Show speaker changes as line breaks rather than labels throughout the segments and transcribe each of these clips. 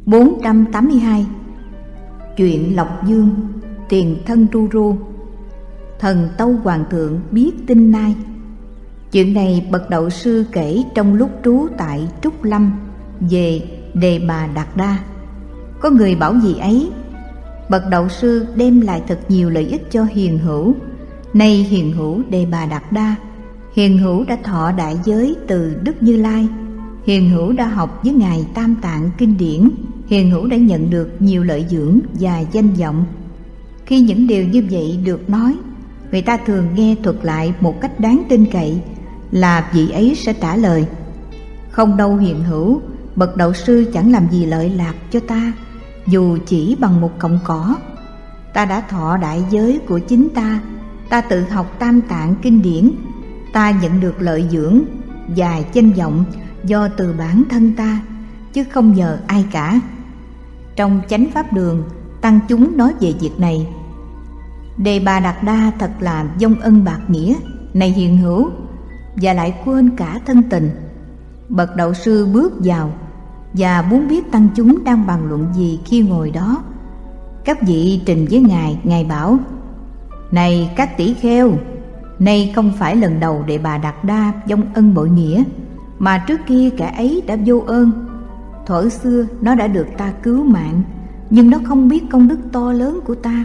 482. Chuyện Lộc Dương, tiền thân Tru Ru. Thần Tâu Hoàng thượng biết tin nay. Chuyện này bậc đạo sư kể trong lúc trú tại Trúc Lâm về Đề Bà Đạt Đa. Có người bảo gì ấy, bậc đạo sư đem lại thật nhiều lợi ích cho hiền hữu. Nay hiền hữu Đề Bà Đạt Đa, hiền hữu đã thọ đại giới từ Đức Như Lai, hiền hữu đã học với ngài Tam Tạng kinh điển, hiền hữu đã nhận được nhiều lợi dưỡng và danh vọng. Khi những điều như vậy được nói, người ta thường nghe thuật lại một cách đáng tin cậy là vị ấy sẽ trả lời: không đâu hiền hữu, bậc đạo sư chẳng làm gì lợi lạc cho ta, dù chỉ bằng một cọng cỏ. Ta đã thọ đại giới của chính ta, ta tự học Tam Tạng kinh điển, ta nhận được lợi dưỡng và danh vọng do từ bản thân ta, chứ không nhờ ai cả. Trong Chánh Pháp Đường, tăng chúng nói về việc này. Đề Bà Đạt Đa thật là vong ân bạc nghĩa, này hiền hữu, và lại quên cả thân tình. Bậc đạo sư bước vào và muốn biết tăng chúng đang bàn luận gì khi ngồi đó. Các vị trình với ngài, ngài bảo: này các tỷ kheo, nay không phải lần đầu Đề Bà Đạt Đa vong ân bội nghĩa, mà trước kia kẻ ấy đã vô ơn. Thuở xưa nó đã được ta cứu mạng, nhưng nó không biết công đức to lớn của ta.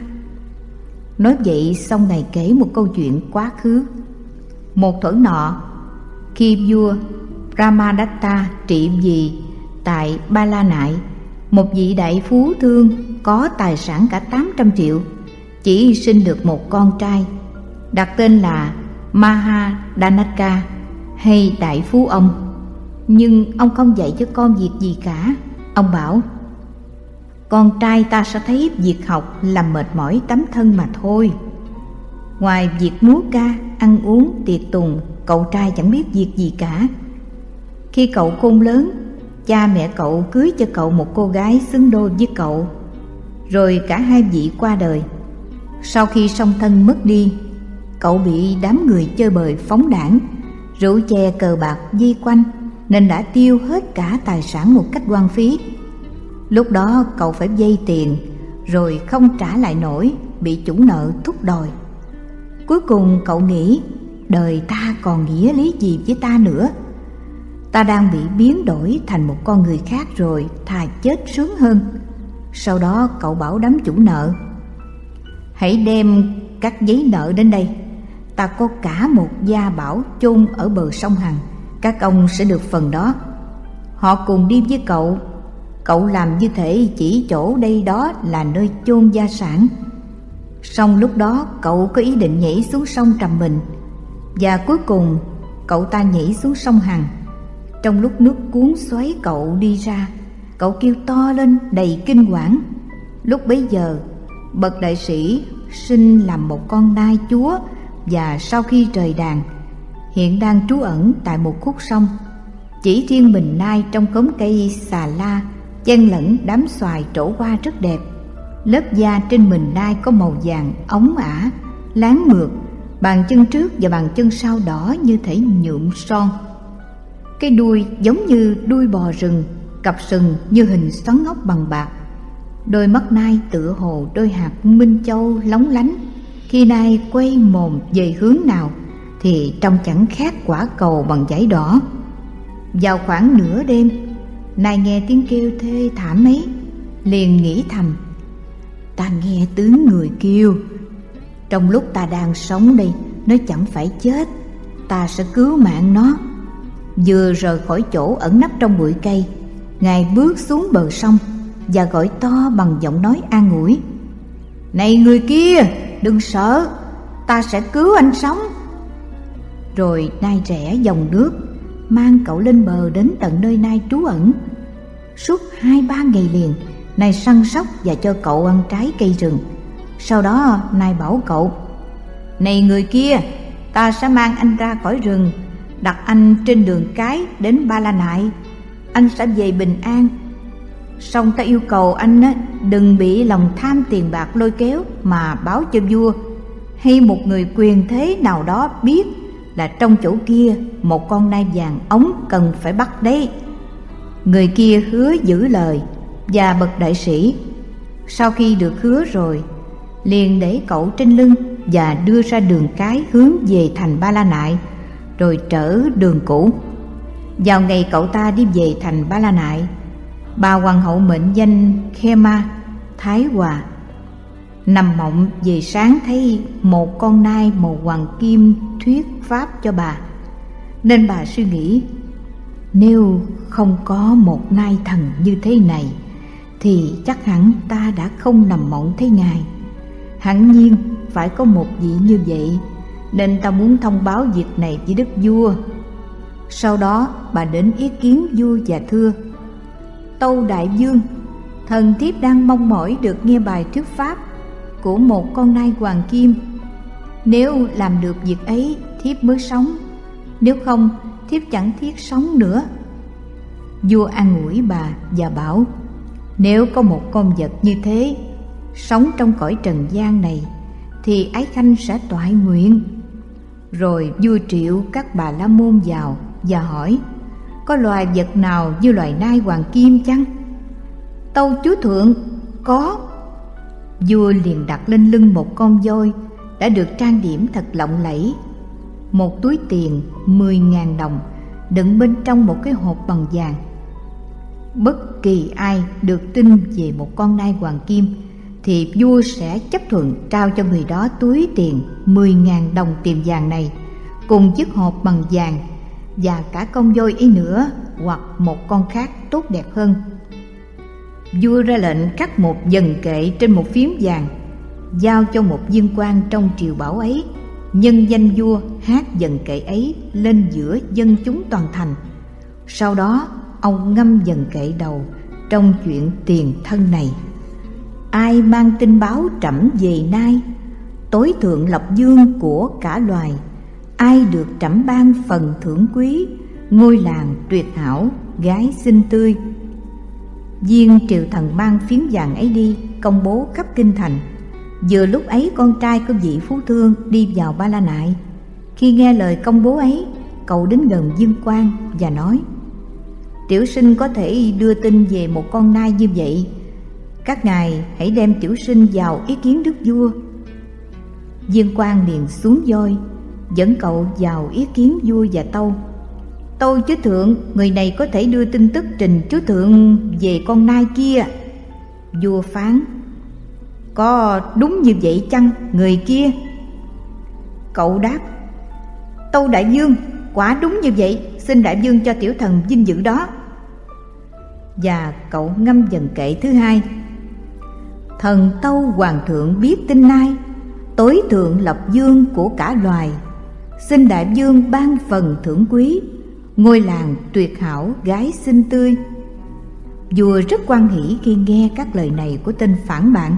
Nói vậy xong ngài kể một câu chuyện quá khứ. Một thuở nọ, khi vua Brahmadatta trị vì tại Ba La Nại, một vị đại phú thương có tài sản cả 800 triệu, chỉ sinh được một con trai, đặt tên là Mahadanaka hay đại phú ông. Nhưng ông không dạy cho con việc gì cả. Ông bảo: con trai ta sẽ thấy việc học làm mệt mỏi tấm thân mà thôi. Ngoài việc múa ca, ăn uống, tiệc tùng, cậu trai chẳng biết việc gì cả. Khi cậu khôn lớn, cha mẹ cậu cưới cho cậu một cô gái xứng đôi với cậu, rồi cả hai vị qua đời. Sau khi song thân mất đi, cậu bị đám người chơi bời phóng đảng, rượu chè cờ bạc vây quanh, nên đã tiêu hết cả tài sản một cách hoang phí. Lúc đó cậu phải vay tiền, rồi không trả lại nổi, bị chủ nợ thúc đòi. Cuối cùng cậu nghĩ, đời ta còn nghĩa lý gì với ta nữa? Ta đang bị biến đổi thành một con người khác rồi, thà chết sướng hơn. Sau đó cậu bảo đám chủ nợ: hãy đem các giấy nợ đến đây, ta có cả một gia bảo chôn ở bờ sông Hằng, các ông sẽ được phần đó. Họ cùng đi với cậu. Cậu làm như thể chỉ chỗ đây đó là nơi chôn gia sản. Song lúc đó cậu có ý định nhảy xuống sông Trầm Bình, và cuối cùng cậu ta nhảy xuống sông Hằng. Trong lúc nước cuốn xoáy cậu đi ra, cậu kêu to lên đầy kinh hoảng. Lúc bấy giờ, bậc đại sĩ sinh làm một con nai chúa, và sau khi trời đàn, hiện đang trú ẩn tại một khúc sông. Chỉ riêng mình nai trong cống cây xà la chen lẫn đám xoài trổ hoa rất đẹp. Lớp da trên mình nai có màu vàng óng ả, láng mượt, bàn chân trước và bàn chân sau đỏ như thể nhuộm son. Cái đuôi giống như đuôi bò rừng, cặp sừng như hình xoắn ốc bằng bạc. Đôi mắt nai tựa hồ đôi hạt minh châu lóng lánh. Khi nai quay mồm về hướng nào thì trông chẳng khác quả cầu bằng giấy đỏ. Vào khoảng nửa đêm, nai nghe tiếng kêu thê thảm ấy, liền nghĩ thầm: ta nghe tiếng người kêu. Trong lúc ta đang sống đây, nó chẳng phải chết, ta sẽ cứu mạng nó. Vừa rời khỏi chỗ ẩn nấp trong bụi cây, ngài bước xuống bờ sông và gọi to bằng giọng nói an ủi: này người kia, đừng sợ, ta sẽ cứu anh sống. Rồi nai rẽ dòng nước, mang cậu lên bờ đến tận nơi nai trú ẩn. Suốt 2-3 ngày liền, nai săn sóc và cho cậu ăn trái cây rừng. Sau đó nai bảo cậu: này người kia, ta sẽ mang anh ra khỏi rừng, đặt anh trên đường cái đến Ba La Nại, anh sẽ về bình an. Song ta yêu cầu anh đừng bị lòng tham tiền bạc lôi kéo mà báo cho vua hay một người quyền thế nào đó biết là trong chỗ kia một con nai vàng ống cần phải bắt đấy. Người kia hứa giữ lời Và bậc đại sĩ sau khi được hứa rồi, liền để cậu trên lưng và đưa ra đường cái hướng về thành Ba La Nại, rồi trở đường cũ. Vào ngày cậu ta đi về thành Ba La Nại, bà hoàng hậu mệnh danh Khema Thái Hòa nằm mộng về sáng thấy một con nai màu hoàng kim thuyết pháp cho bà, nên bà suy nghĩ, nếu không có một nai thần như thế này thì chắc hẳn ta đã không nằm mộng thấy ngài. Hẳn nhiên phải có một vị như vậy, nên ta muốn thông báo việc này với đức vua. Sau đó bà đến ý kiến vua và thưa: Tâu đại vương, thần thiếp đang mong mỏi được nghe bài thuyết pháp của một con nai hoàng kim. Nếu làm được việc ấy, thiếp mới sống, nếu không, thiếp chẳng thiết sống nữa. Vua an ủi bà và bảo: Nếu có một con vật như thế sống trong cõi trần gian này thì ái khanh sẽ toại nguyện. Rồi vua triệu các bà la môn vào và hỏi: Có loài vật nào như loài nai hoàng kim chăng? Tâu chúa thượng: Có. Vua liền đặt lên lưng một con voi đã được trang điểm thật lộng lẫy, một túi tiền 10.000 đồng đựng bên trong một cái hộp bằng vàng. Bất kỳ ai được tin về một con nai hoàng kim thì vua sẽ chấp thuận trao cho người đó túi tiền 10.000 đồng tiền vàng này, cùng chiếc hộp bằng vàng, và cả con voi ấy nữa, hoặc một con khác tốt đẹp hơn. Vua ra lệnh khắc một dần kệ trên một phiến vàng, giao cho một viên quan trong triều bảo ấy, nhân danh vua hát dần kệ ấy lên giữa dân chúng toàn thành. Sau đó ông ngâm dần kệ đầu trong chuyện tiền thân này: Ai mang tin báo trẫm về nay, tối thượng lập dương của cả loài, ai được trẫm ban phần thưởng quý, ngôi làng tuyệt hảo, gái xinh tươi. Viên triều thần mang phiến vàng ấy đi công bố khắp kinh thành. Vừa lúc ấy con trai của vị phú thương đi vào Ba La Nại. Khi nghe lời công bố ấy, cậu đến gần viên quan và nói: Tiểu sinh có thể đưa tin về một con nai như vậy, các ngài hãy đem tiểu sinh vào ý kiến đức vua. Viên quan liền xuống voi, dẫn cậu vào ý kiến vua và tâu: Tâu chúa thượng, người này có thể đưa tin tức trình chúa thượng về con nai kia. Vua phán: Có đúng như vậy chăng người kia? Cậu đáp: Tâu đại vương, quả đúng như vậy, xin đại vương cho tiểu thần vinh dự đó. Và cậu ngâm dần kệ thứ hai: Thần tâu hoàng thượng biết tin nay, tối thượng lập dương của cả loài, xin đại vương ban phần thưởng quý, ngôi làng tuyệt hảo, gái xinh tươi. Vua rất hoan hỉ khi nghe các lời này của tên phản bạn.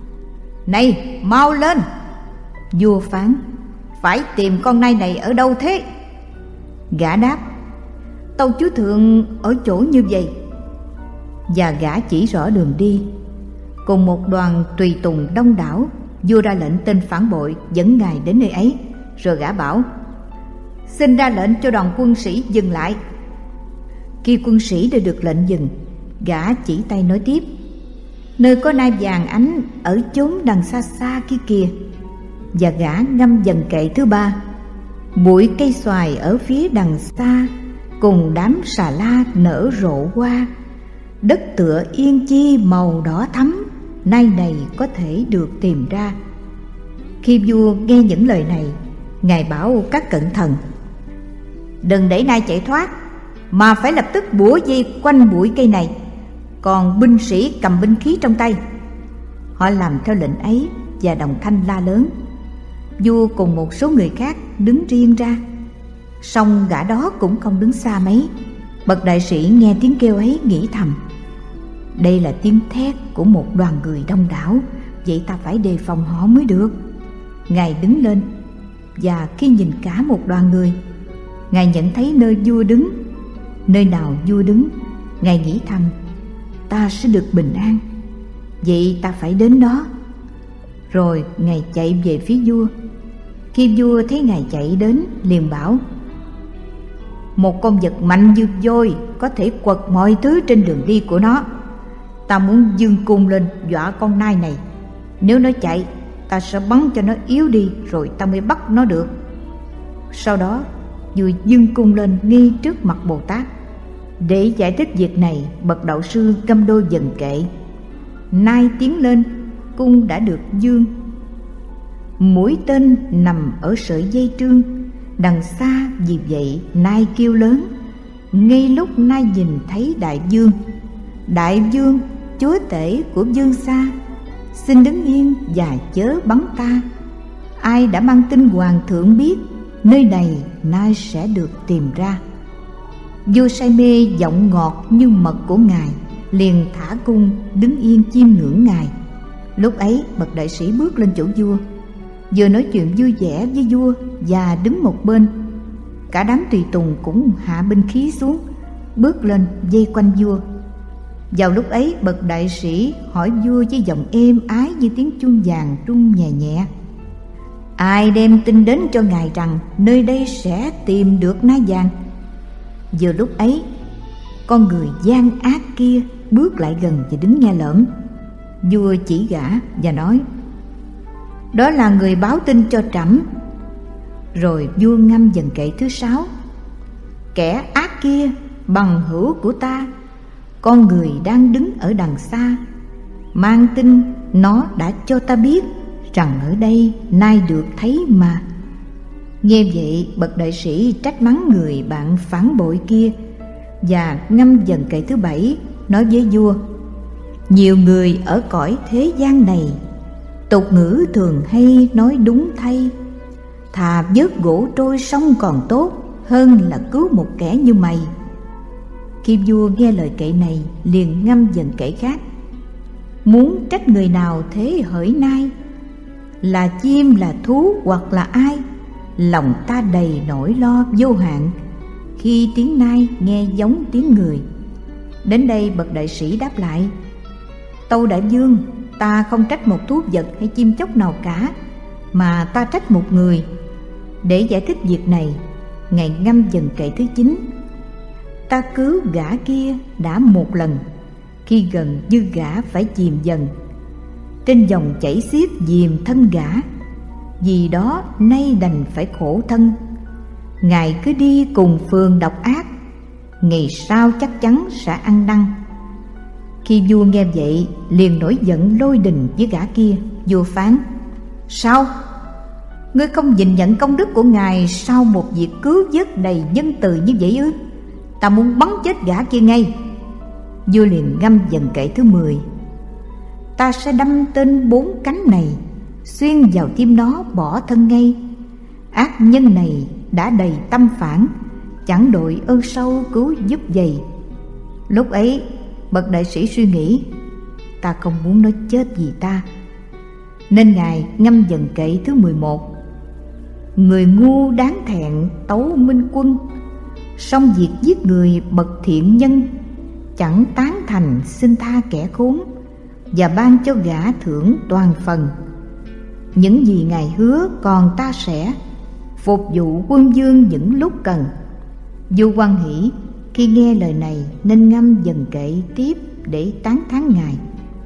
Này, mau lên! Vua phán: Phải tìm con nai này ở đâu thế? Gã đáp: Tâu chúa thượng, ở chỗ như vậy. Và gã chỉ rõ đường đi. Cùng một đoàn tùy tùng đông đảo, vua ra lệnh tên phản bội dẫn ngài đến nơi ấy. Rồi gã bảo: Xin ra lệnh cho đoàn quân sĩ dừng lại. Khi quân sĩ đã được lệnh dừng, gã chỉ tay nói tiếp: Nơi có nai vàng ánh ở chốn đằng xa xa kia kìa. Và gã ngâm dần kệ thứ ba: Bụi cây xoài ở phía đằng xa, cùng đám xà la nở rộ hoa, đất tựa yên chi màu đỏ thắm, nay này có thể được tìm ra. Khi vua nghe những lời này, ngài bảo các cận thần: Đừng để nai chạy thoát, mà phải lập tức bủa dây quanh bụi cây này, còn binh sĩ cầm binh khí trong tay. Họ làm theo lệnh ấy và đồng thanh la lớn. Vua cùng một số người khác đứng riêng ra, song gã đó cũng không đứng xa mấy. Bậc đại sĩ nghe tiếng kêu ấy nghĩ thầm: Đây là tiếng thét của một đoàn người đông đảo, vậy ta phải đề phòng họ mới được. Ngài đứng lên, và khi nhìn cả một đoàn người, ngài nhận thấy nơi vua đứng. Nơi nào vua đứng, ngài nghĩ thầm: Ta sẽ được bình an, vậy ta phải đến đó. Rồi ngài chạy về phía vua. Khi vua thấy ngài chạy đến, liền bảo: Một con vật mạnh như voi có thể quật mọi thứ trên đường đi của nó. Ta muốn giương cung lên dọa con nai này. Nếu nó chạy, ta sẽ bắn cho nó yếu đi, rồi ta mới bắt nó được. Sau đó vua giương cung lên ngay trước mặt Bồ Tát. Để giải thích việc này, bậc đạo sư Găm Đô dần kệ: nai tiến lên, cung đã được dương. Mũi tên nằm ở sợi dây trương đằng xa, vì vậy nai kêu lớn. Ngay lúc nai nhìn thấy đại vương chúa tể của vương xa, xin đứng yên và chớ bắn ta. Ai đã mang tin hoàng thượng biết, nơi này nai sẽ được tìm ra. Vua say mê giọng ngọt như mật của ngài, liền thả cung đứng yên chiêm ngưỡng ngài. Lúc ấy bậc đại sĩ bước lên chỗ vua, vừa nói chuyện vui vẻ với vua và đứng một bên. Cả đám tùy tùng cũng hạ binh khí xuống, bước lên vây quanh vua. Vào lúc ấy bậc đại sĩ hỏi vua với giọng êm ái như tiếng chuông vàng rung nhẹ nhẹ: ai đem tin đến cho ngài rằng nơi đây sẽ tìm được nai vàng? Vừa lúc ấy, con người gian ác kia bước lại gần và đứng nghe lỡm. Vua chỉ gã và nói: đó là người báo tin cho trẫm. Rồi vua ngâm dần kệ thứ 6: kẻ ác kia, bằng hữu của ta, con người đang đứng ở đằng xa, mang tin nó đã cho ta biết rằng ở đây nai được thấy mà. Nghe vậy bậc đại sĩ trách mắng người bạn phản bội kia, và ngâm dần kệ thứ 7 nói với vua: nhiều người ở cõi thế gian này, tục ngữ thường hay nói đúng thay, thà vớt gỗ trôi sông còn tốt hơn là cứu một kẻ như mày. Khi vua nghe lời kệ này, liền ngâm dần kệ khác: muốn trách người nào thế hỡi nai, là chim là thú hoặc là ai, lòng ta đầy nỗi lo vô hạn khi tiếng nai nghe giống tiếng người. Đến đây bậc đại sĩ đáp lại: tâu đại vương, ta không trách một thú vật hay chim chóc nào cả, mà ta trách một người. Để giải thích việc này, ngài ngâm dần kệ thứ 9: ta cứu gã kia đã một lần, khi gần như gã phải chìm dần, trên dòng chảy xiết dìm thân gã, vì đó nay đành phải khổ thân. Ngài cứ đi cùng phường độc ác, ngày sau chắc chắn sẽ ăn năn. Khi vua nghe vậy, liền nổi giận lôi đình với gã kia. Vua phán: sao? Ngươi không nhìn nhận công đức của ngài sau một việc cứu vớt đầy nhân từ như vậy ư? Ta muốn bắn chết gã kia ngay. Vua liền ngâm dần kệ thứ 10: ta sẽ đâm tên 4 cánh này, xuyên vào tim nó bỏ thân ngay. Ác nhân này đã đầy tâm phản, chẳng đội ơn sâu cứu giúp vậy. Lúc ấy bậc đại sĩ suy nghĩ: ta không muốn nó chết vì ta, nên ngài ngâm dần kệ thứ 11: người ngu đáng thẹn tấu minh quân, song việc giết người bậc thiện nhân, chẳng tán thành xin tha kẻ khốn, và ban cho gã thưởng toàn phần. Những gì ngài hứa còn ta sẽ phục vụ quân vương những lúc cần. Vua hoan hỷ khi nghe lời này, nên ngâm dần kệ tiếp để tán thán ngài: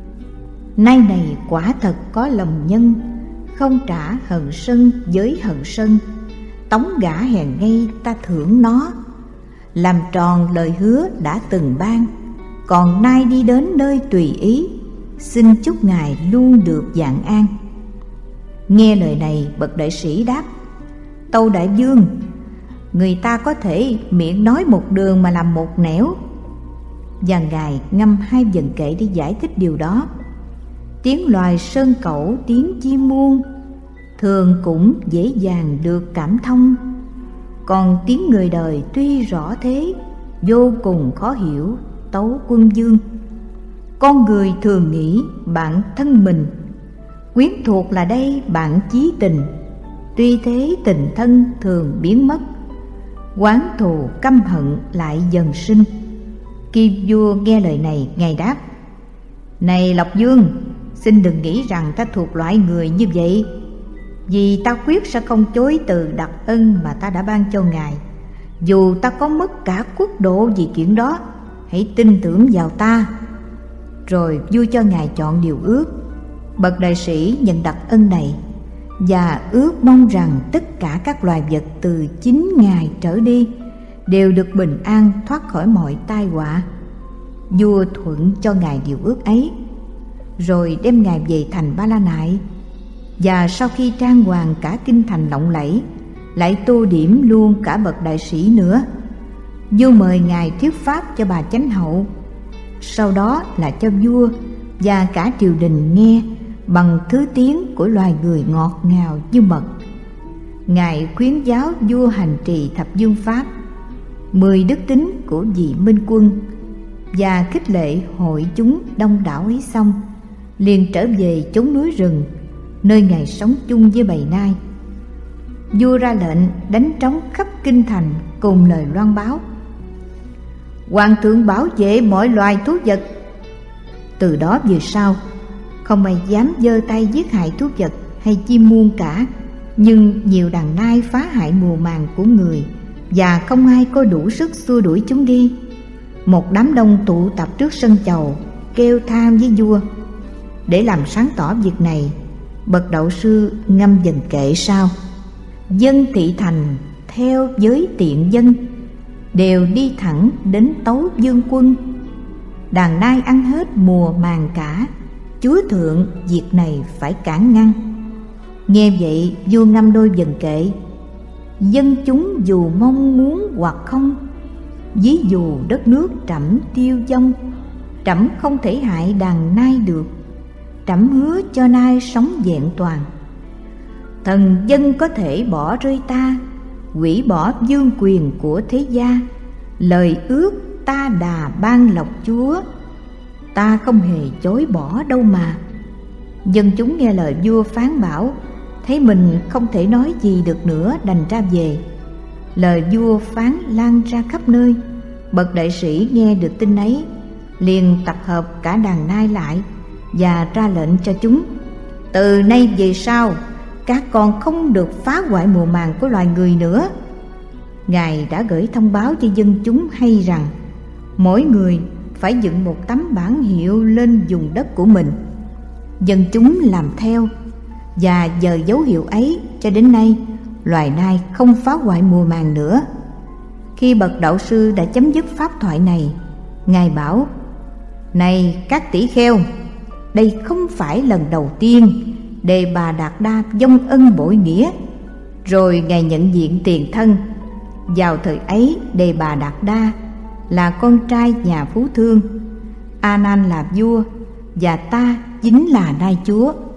nay này quả thật có lòng nhân, không trả hận sân với hận sân, tống gã hèn ngay ta thưởng nó, làm tròn lời hứa đã từng ban, còn nay đi đến nơi tùy ý, xin chúc ngài luôn được vạn an. Nghe lời này bậc đại sĩ đáp: tâu đại vương, người ta có thể miệng nói một đường mà làm một nẻo. Và ngài ngâm 2 dần kệ để giải thích điều đó: tiếng loài sơn cẩu, tiếng chim muông, thường cũng dễ dàng được cảm thông, còn tiếng người đời tuy rõ thế, vô cùng khó hiểu. Tấu quân vương, con người thường nghĩ bạn thân mình, quyến thuộc là đây bạn chí tình, tuy thế tình thân thường biến mất, oán thù căm hận lại dần sinh. Khi vua nghe lời này, ngài đáp: này Lộc Vương, xin đừng nghĩ rằng ta thuộc loại người như vậy, vì ta quyết sẽ không chối từ đặc ân mà ta đã ban cho ngài, dù ta có mất cả quốc độ vì chuyện đó. Hãy tin tưởng vào ta. rồi vua cho ngài chọn điều ước. Bậc đại sĩ nhận đặc ân này và ước mong rằng tất cả các loài vật từ 9 ngày trở đi đều được bình an thoát khỏi mọi tai họa. Vua thuận cho ngài điều ước ấy, rồi đem ngài về thành Ba La Nại. Và sau khi trang hoàng cả kinh thành lộng lẫy, lại tô điểm luôn cả bậc đại sĩ nữa. Vua mời ngài thuyết pháp cho bà chánh hậu, sau đó là cho vua và cả triều đình nghe bằng thứ tiếng của loài người ngọt ngào như mật. Ngài khuyến giáo vua hành trì thập dương pháp, 10 đức tính của vị minh quân, và khích lệ hội chúng đông đảo ấy xong, liền trở về chốn núi rừng, nơi ngài sống chung với bầy nai. Vua ra lệnh đánh trống khắp kinh thành cùng lời loan báo: Hoàng thượng bảo vệ mọi loài thú vật. Từ đó về sau, không ai dám giơ tay giết hại thú vật hay chim muôn cả. Nhưng nhiều đàn nai phá hại mùa màng của người, và không ai có đủ sức xua đuổi chúng đi. Một đám đông tụ tập trước sân chầu, kêu than với vua. Để làm sáng tỏ việc này, bậc đạo sư ngâm dần kệ sau: Dân thị thành theo giới tiện dân, đều đi thẳng đến tấu dương quân. Đàn nai ăn hết mùa màng cả, chúa thượng việc này phải cản ngăn. Nghe vậy, vua ngâm đôi dần kệ: Dân chúng dù mong muốn hoặc không, ví dụ đất nước trẫm tiêu vong, trẫm không thể hại đàn nai được. Trẫm hứa cho nai sống vẹn toàn. Thần dân có thể bỏ rơi ta, hủy bỏ vương quyền của thế gia. Lời ước ta đà ban lộc chúa, ta không hề chối bỏ đâu mà. Dân chúng nghe lời vua phán bảo, thấy mình không thể nói gì được nữa, đành ra về. Lời vua phán lan ra khắp nơi. Bậc đại sĩ nghe được tin ấy, liền tập hợp cả đàn nai lại và ra lệnh cho chúng: Từ nay về sau, các con không được phá hoại mùa màng của loài người nữa. Ngài đã gửi thông báo cho dân chúng hay rằng mỗi người phải dựng một tấm bản hiệu lên vùng đất của mình. Dân chúng làm theo, và nhờ dấu hiệu ấy cho đến nay, loài nai không phá hoại mùa màng nữa. Khi bậc đạo sư đã chấm dứt pháp thoại này, Ngài bảo: Này các tỷ kheo, đây không phải lần đầu tiên Đề Bà Đạt Đa vong ân bội nghĩa. Rồi Ngài nhận diện tiền thân. Vào thời ấy, Đề Bà Đạt Đa là con trai nhà phú thương, A Nan là vua, và ta chính là nai chúa.